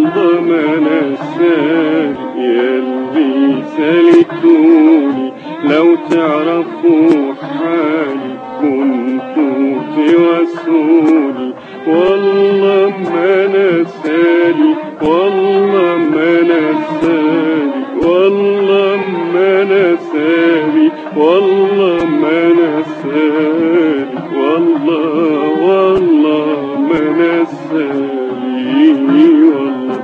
والله ما نساني ياللي سالتوني، لو تعرفوا حالي كنتوا تواسوني. والله ما نساني والله ما نساني والله ما نساني والله ما نساني والله ما نساني والله.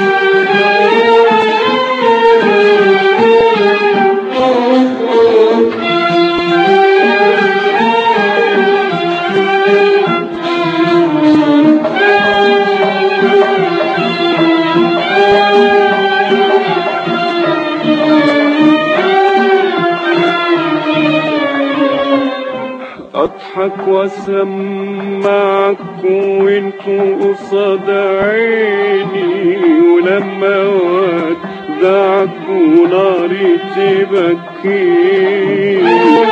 اضحك واسمعك وانتوا قصاد عيني، ولما ودعك ناري تبكيني.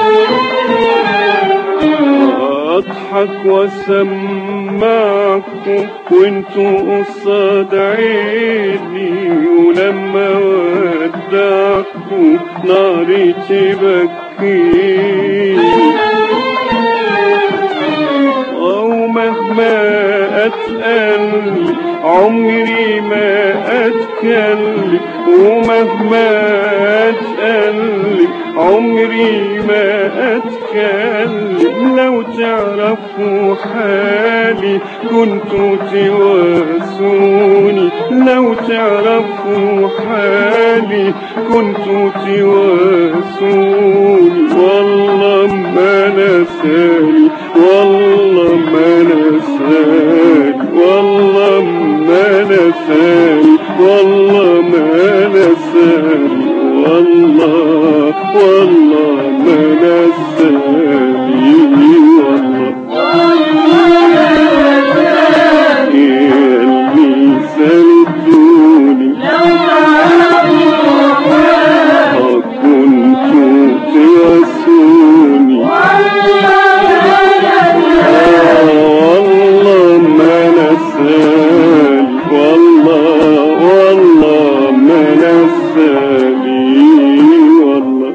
اضحك واسمعك وانتوا قصاد عيني، ولما ودعك ناري تبكيني. ومهما أتقلي عمري ما أتكلم، ومهما أتقلي عمري ما أتكلم. لو تعرفوا حالي كنتوا تواسوني، لو تعرفوا حالي كنتوا تواسوني. والله ما نساني والله ما نساني والله ما نساني والله ما نساني والله ما نساني والله. ياللي سالتوني كنتوا تواسوني. والله ما نساني والله ما نساني والله.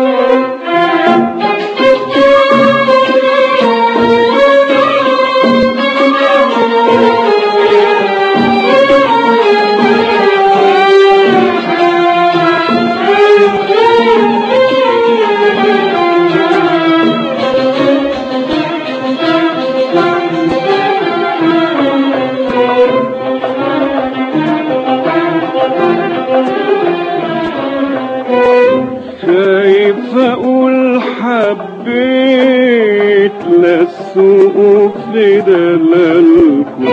خايف اقول حبيت للسوق في دلالكم،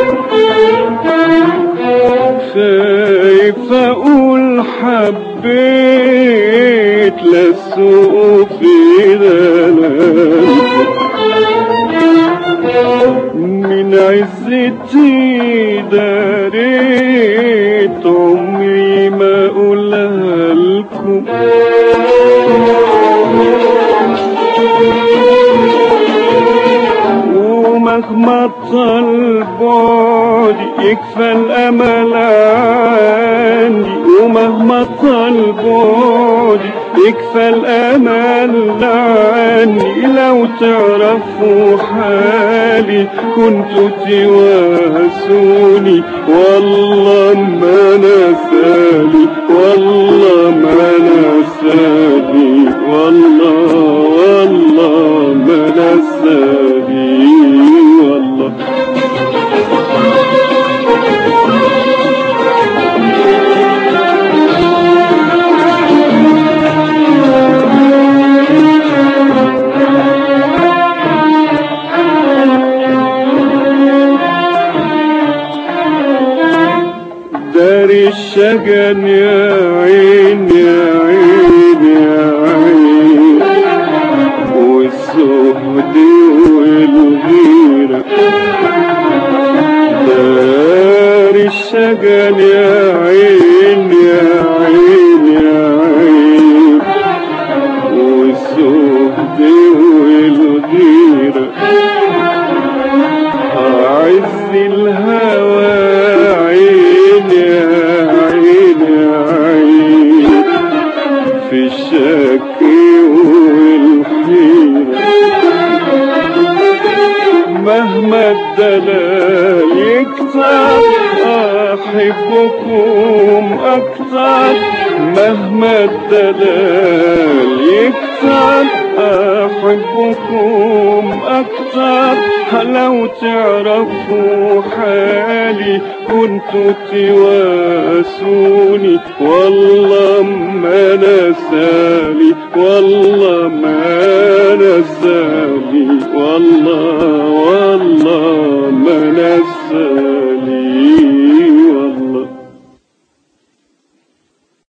خايف اقول حبيت للسوق في دلالكم. من عزتي داريت عمري ما اقولها لكم، ومهما طال بعدي يكفى الامل عندي، ومهما طال بعدي يكفى الامل عني. لو تعرفوا حالي كنتوا تواسوني. والله ما نساني والله ما نساني والله ما نساني والله. داري الشجن يا عين يا عين يا عين، والزهد والغيرة. داري الشجن يا عين يا عين يا عين، والزهد والغيرة. عز الهوى عين أحبكم أكثر مهما الدلال يكتر. أحبكم أكثر لو تعرفوا حالي كنتوا تواسوني. والله ما نسالي والله ما نسالي والله ما نسالي.